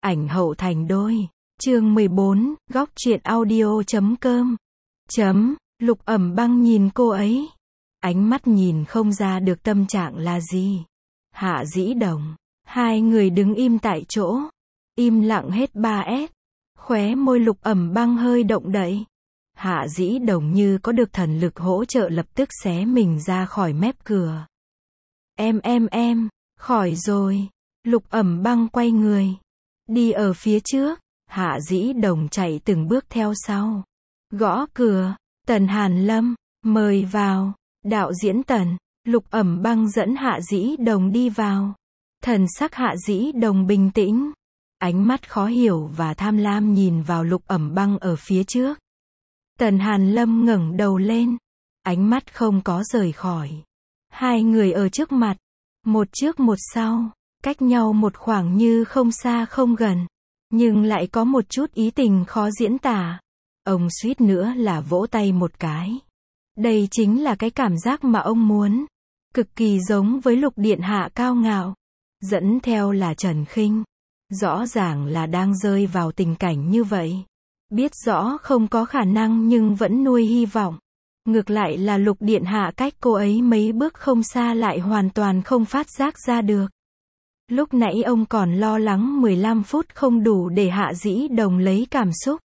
Ảnh hậu thành đôi. Chương 14, góc truyện audio.com. Lục Ẩm Băng nhìn cô ấy. Ánh mắt nhìn không ra được tâm trạng là gì. Hạ Dĩ Đồng. Hai người đứng im tại chỗ. Im lặng hết 3S. Khóe môi Lục Ẩm Băng hơi động đậy. Hạ Dĩ Đồng như có được thần lực hỗ trợ lập tức xé mình ra khỏi mép cửa. Em, khỏi rồi. Lục Ẩm Băng quay người. Đi ở phía trước. Hạ Dĩ Đồng chạy từng bước theo sau. Gõ cửa. Tần Hàn Lâm. Mời vào. Đạo diễn Tần. Lục Ẩm Băng dẫn Hạ Dĩ Đồng đi vào. Thần sắc Hạ Dĩ Đồng bình tĩnh. Ánh mắt khó hiểu và tham lam nhìn vào Lục Ẩm Băng ở phía trước. Tần Hàn Lâm ngẩng đầu lên. Ánh mắt không có rời khỏi. Hai người ở trước mặt. Một trước một sau. Cách nhau một khoảng như không xa không gần. Nhưng lại có một chút ý tình khó diễn tả. Ông suýt nữa là vỗ tay một cái. Đây chính là cái cảm giác mà ông muốn. Cực kỳ giống với Lục Điện Hạ cao ngạo. Dẫn theo là Trần Khinh. Rõ ràng là đang rơi vào tình cảnh như vậy. Biết rõ không có khả năng nhưng vẫn nuôi hy vọng. Ngược lại là Lục Điện Hạ cách cô ấy mấy bước không xa lại hoàn toàn không phát giác ra được. Lúc nãy ông còn lo lắng 15 phút không đủ để Hạ Dĩ Đồng lấy cảm xúc.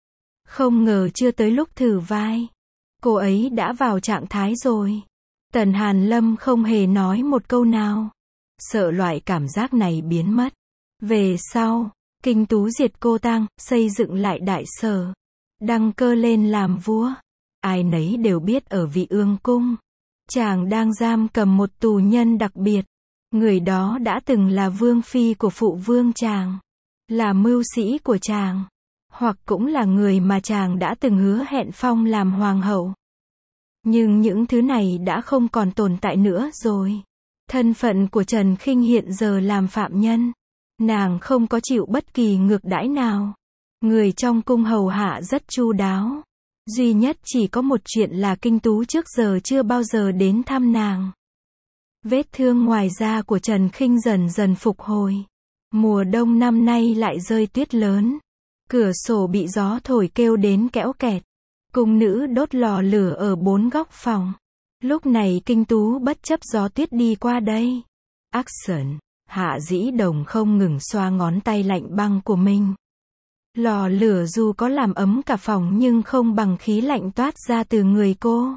Không ngờ chưa tới lúc thử vai. Cô ấy đã vào trạng thái rồi. Tần Hàn Lâm không hề nói một câu nào. Sợ loại cảm giác này biến mất. Về sau, Kinh Tú diệt Cô Tang, xây dựng lại Đại Sở. Đăng cơ lên làm vua. Ai nấy đều biết ở Vị Ương Cung. Chàng đang giam cầm một tù nhân đặc biệt. Người đó đã từng là vương phi của phụ vương chàng. Là mưu sĩ của chàng. Hoặc cũng là người mà chàng đã từng hứa hẹn phong làm hoàng hậu. Nhưng những thứ này đã không còn tồn tại nữa rồi. Thân phận của Trần Khinh hiện giờ làm phạm nhân. Nàng không có chịu bất kỳ ngược đãi nào. Người trong cung hầu hạ rất chu đáo. Duy nhất chỉ có một chuyện là Kinh Tú trước giờ chưa bao giờ đến thăm nàng. Vết thương ngoài da của Trần Khinh dần dần phục hồi. Mùa đông năm nay lại rơi tuyết lớn. Cửa sổ bị gió thổi kêu đến kẽo kẹt. Cung nữ đốt lò lửa ở 4 góc phòng. Lúc này Kinh Tú bất chấp gió tuyết đi qua đây. Action. Hạ Dĩ Đồng không ngừng xoa ngón tay lạnh băng của mình. Lò lửa dù có làm ấm cả phòng nhưng không bằng khí lạnh toát ra từ người cô.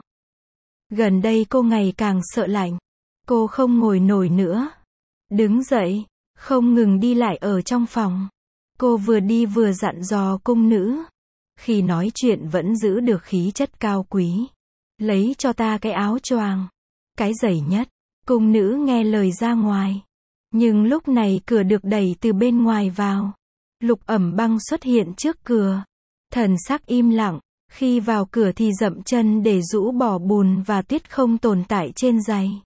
Gần đây cô ngày càng sợ lạnh. Cô không ngồi nổi nữa. Đứng dậy, không ngừng đi lại ở trong phòng. Cô vừa đi vừa dặn dò cung nữ. Khi nói chuyện vẫn giữ được khí chất cao quý. Lấy cho ta cái áo choàng. Cái dày nhất. Cung nữ nghe lời ra ngoài. Nhưng lúc này cửa được đẩy từ bên ngoài vào. Lục Ẩm Băng xuất hiện trước cửa. Thần sắc im lặng. Khi vào cửa thì dậm chân để rũ bỏ bùn và tuyết không tồn tại trên giày.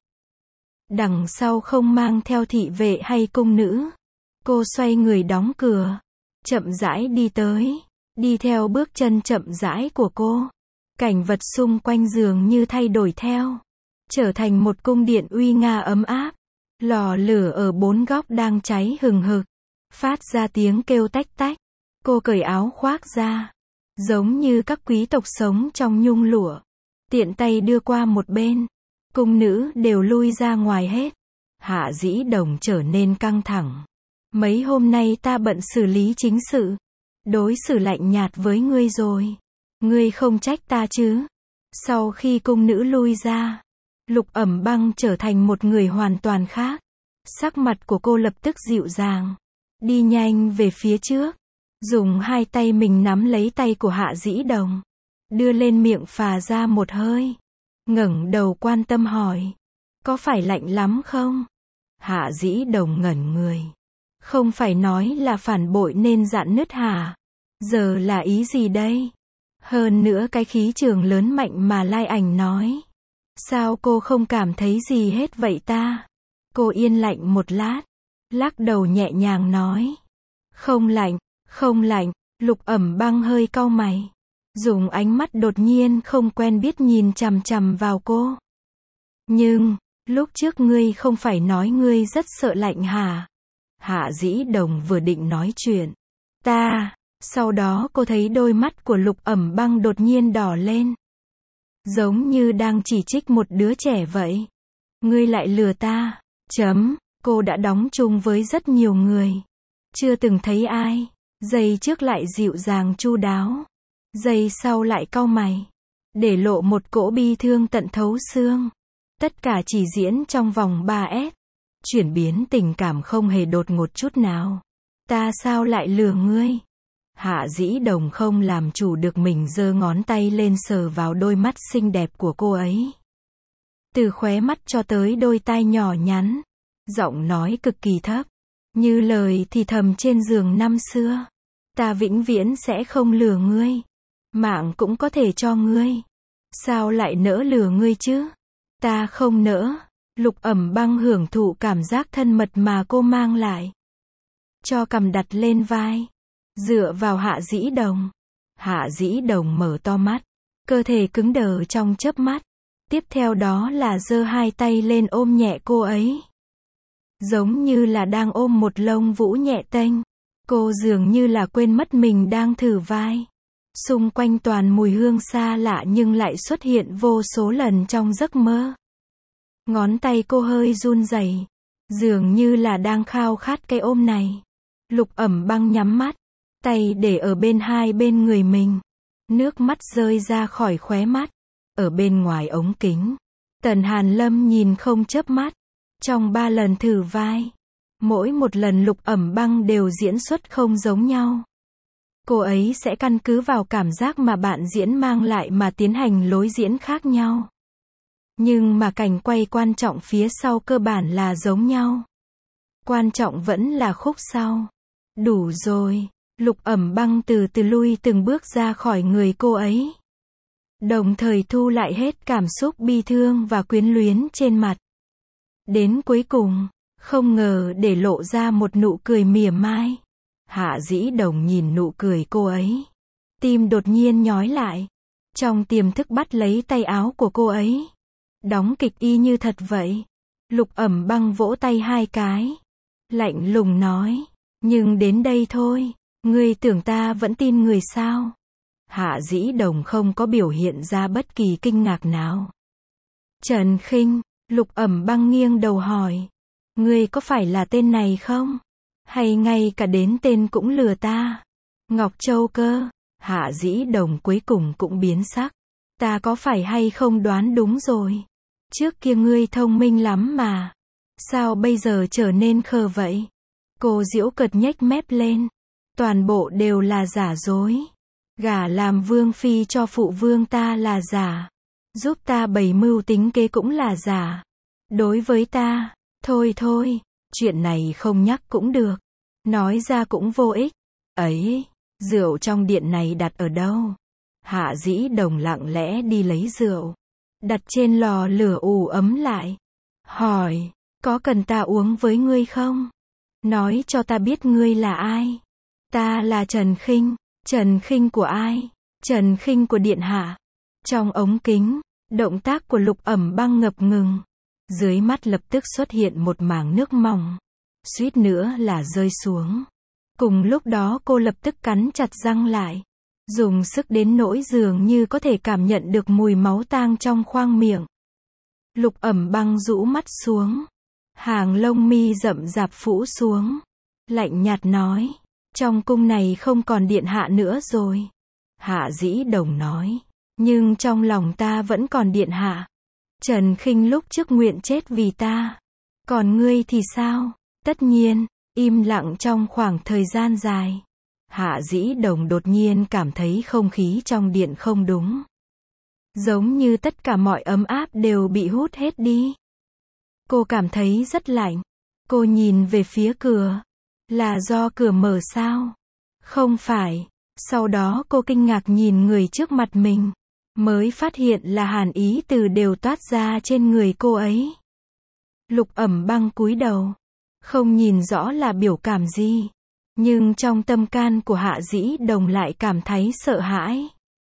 Đằng sau không mang theo thị vệ hay cung nữ. Cô xoay người đóng cửa. Chậm rãi đi tới. Đi theo bước chân chậm rãi của cô. Cảnh vật xung quanh giường như thay đổi theo. Trở thành một cung điện uy nga ấm áp. Lò lửa ở 4 góc đang cháy hừng hực. Phát ra tiếng kêu tách tách. Cô cởi áo khoác ra. Giống như các quý tộc sống trong nhung lụa. Tiện tay đưa qua một bên. Cung nữ đều lui ra ngoài hết. Hạ Dĩ Đồng trở nên căng thẳng. Mấy hôm nay ta bận xử lý chính sự. Đối xử lạnh nhạt với ngươi rồi. Ngươi không trách ta chứ? Sau khi cung nữ lui ra, Lục Ẩm Băng trở thành một người hoàn toàn khác. Sắc mặt của cô lập tức dịu dàng. Đi nhanh về phía trước. Dùng hai tay mình nắm lấy tay của Hạ Dĩ Đồng. Đưa lên miệng phà ra một hơi. Ngẩng đầu quan tâm hỏi. Có phải lạnh lắm không? Hạ Dĩ Đồng ngẩn người. Không phải nói là phản bội nên rạn nứt hả? Giờ là ý gì đây? Hơn nữa cái khí trường lớn mạnh mà Lai Ảnh nói. Sao cô không cảm thấy gì hết vậy ta? Cô yên lặng một lát. Lắc đầu nhẹ nhàng nói. Không lạnh, không lạnh. Lục Ẩm Băng hơi cau mày. Dùng ánh mắt đột nhiên không quen biết nhìn chằm chằm vào cô. Nhưng, lúc trước ngươi không phải nói ngươi rất sợ lạnh hả? Hạ Dĩ Đồng vừa định nói chuyện. Sau đó cô thấy đôi mắt của Lục Ẩm Băng đột nhiên đỏ lên. Giống như đang chỉ trích một đứa trẻ vậy. Ngươi lại lừa ta. Cô đã đóng chung với rất nhiều người. Chưa từng thấy ai. Giây trước lại dịu dàng chu đáo. Giây sau lại cau mày. Để lộ một cỗ bi thương tận thấu xương. Tất cả chỉ diễn trong vòng 3S. Chuyển biến tình cảm không hề đột ngột chút nào. Ta sao lại lừa ngươi? Hạ Dĩ Đồng không làm chủ được mình giơ ngón tay lên sờ vào đôi mắt xinh đẹp của cô ấy. Từ khóe mắt cho tới đôi tai nhỏ nhắn. Giọng nói cực kỳ thấp. Như lời thì thầm trên giường năm xưa. Ta vĩnh viễn sẽ không lừa ngươi. Mạng cũng có thể cho ngươi. Sao lại nỡ lừa ngươi chứ? Ta không nỡ. Lục Ẩm Băng hưởng thụ cảm giác thân mật mà cô mang lại. Cho cằm đặt lên vai. Dựa vào Hạ Dĩ Đồng. Hạ Dĩ Đồng mở to mắt. Cơ thể cứng đờ trong chớp mắt. Tiếp theo đó là giơ hai tay lên ôm nhẹ cô ấy. Giống như là đang ôm một lông vũ nhẹ tênh. Cô dường như là quên mất mình đang thử vai. Xung quanh toàn mùi hương xa lạ nhưng lại xuất hiện vô số lần trong giấc mơ. Ngón tay cô hơi run rẩy, dường như là đang khao khát cái ôm này. Lục Ẩm Băng nhắm mắt, tay để ở bên hai bên người mình. Nước mắt rơi ra khỏi khóe mắt. Ở bên ngoài ống kính, Tần Hàn Lâm nhìn không chớp mắt. Trong 3 lần thử vai, mỗi một lần Lục Ẩm Băng đều diễn xuất không giống nhau. Cô ấy sẽ căn cứ vào cảm giác mà bạn diễn mang lại mà tiến hành lối diễn khác nhau. Nhưng mà cảnh quay quan trọng phía sau cơ bản là giống nhau. Quan trọng vẫn là khúc sau. Đủ rồi. Lục Ẩm Băng từ từ lui từng bước ra khỏi người cô ấy. Đồng thời thu lại hết cảm xúc bi thương và quyến luyến trên mặt. Đến cuối cùng, không ngờ để lộ ra một nụ cười mỉa mai. Hạ Dĩ Đồng nhìn nụ cười cô ấy. Tim đột nhiên nhói lại. Trong tiềm thức bắt lấy tay áo của cô ấy. Đóng kịch y như thật vậy. Lục Ẩm Băng vỗ tay 2 cái. Lạnh lùng nói. Nhưng đến đây thôi. Ngươi tưởng ta vẫn tin người sao? Hạ Dĩ Đồng không có biểu hiện ra bất kỳ kinh ngạc nào. Trần Khinh. Lục Ẩm Băng nghiêng đầu hỏi. Ngươi có phải là tên này không? Hay ngay cả đến tên cũng lừa ta? Ngọc Châu cơ. Hạ Dĩ Đồng cuối cùng cũng biến sắc. Ta có phải hay không đoán đúng rồi? Trước kia ngươi thông minh lắm mà. Sao bây giờ trở nên khờ vậy? Cô giễu cợt nhếch mép lên. Toàn bộ đều là giả dối. Gả làm vương phi cho phụ vương ta là giả. Giúp ta bày mưu tính kế cũng là giả. Đối với ta, thôi, chuyện này không nhắc cũng được. Nói ra cũng vô ích. Ấy, rượu trong điện này đặt ở đâu? Hạ Dĩ Đồng lặng lẽ đi lấy rượu. Đặt trên lò lửa ủ ấm lại. Hỏi, có cần ta uống với ngươi không? Nói cho ta biết ngươi là ai? Ta là Trần Khinh. Trần Khinh của ai? Trần Khinh của điện hạ. Trong ống kính, động tác của Lục Ẩm Băng ngập ngừng. Dưới mắt lập tức xuất hiện một mảng nước mỏng. Suýt nữa là rơi xuống. Cùng lúc đó cô lập tức cắn chặt răng lại. Dùng sức đến nỗi dường như có thể cảm nhận được mùi máu tang trong khoang miệng. Lục Ẩm Băng rũ mắt xuống. Hàng lông mi rậm rạp phũ xuống. Lạnh nhạt nói. Trong cung này không còn điện hạ nữa rồi. Hạ Dĩ Đồng nói. Nhưng trong lòng ta vẫn còn điện hạ. Trần Khinh lúc trước nguyện chết vì ta. Còn ngươi thì sao? Tất nhiên, im lặng trong khoảng thời gian dài. Hạ Dĩ Đồng đột nhiên cảm thấy không khí trong điện không đúng. Giống như tất cả mọi ấm áp đều bị hút hết đi. Cô cảm thấy rất lạnh. Cô nhìn về phía cửa. Là do cửa mở sao? Không phải. Sau đó cô kinh ngạc nhìn người trước mặt mình. Mới phát hiện là hàn ý từ đều toát ra trên người cô ấy. Lục Ẩm Băng cúi đầu. Không nhìn rõ là biểu cảm gì. Nhưng trong tâm can của Hạ Dĩ Đồng lại cảm thấy sợ hãi.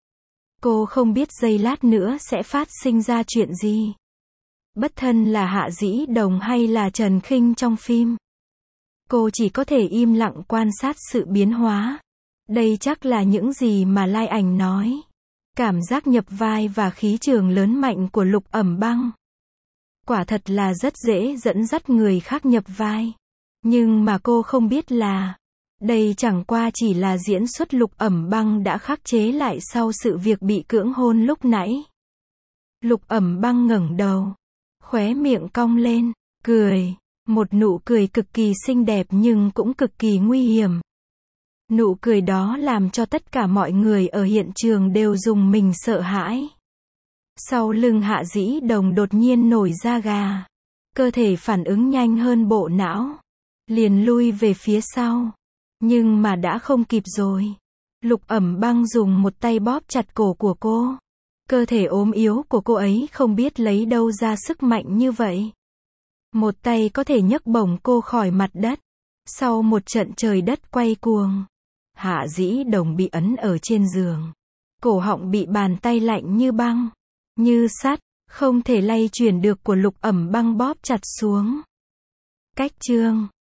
Cô không biết giây lát nữa sẽ phát sinh ra chuyện gì. Bất thân là Hạ Dĩ Đồng hay là Trần Khinh trong phim. Cô chỉ có thể im lặng quan sát sự biến hóa. Đây chắc là những gì mà Lai Ảnh nói. Cảm giác nhập vai và khí trường lớn mạnh của Lục Ẩm Băng. Quả thật là rất dễ dẫn dắt người khác nhập vai. Nhưng mà cô không biết là, đây chẳng qua chỉ là diễn xuất Lục Ẩm Băng đã khắc chế lại sau sự việc bị cưỡng hôn lúc nãy. Lục Ẩm Băng ngẩng đầu, khóe miệng cong lên, cười. Một nụ cười cực kỳ xinh đẹp nhưng cũng cực kỳ nguy hiểm. Nụ cười đó làm cho tất cả mọi người ở hiện trường đều rùng mình sợ hãi. Sau lưng Hạ Dĩ Đồng đột nhiên nổi da gà. Cơ thể phản ứng nhanh hơn bộ não. Liền lui về phía sau. Nhưng mà đã không kịp rồi. Lục Ẩm Băng dùng một tay bóp chặt cổ của cô. Cơ thể ốm yếu của cô ấy không biết lấy đâu ra sức mạnh như vậy. Một tay có thể nhấc bổng cô khỏi mặt đất. Sau một trận trời đất quay cuồng, Hạ Dĩ Đồng bị ấn ở trên giường. Cổ họng bị bàn tay lạnh như băng, như sắt, không thể lay chuyển được của Lục Ẩm Băng bóp chặt xuống. Cách chương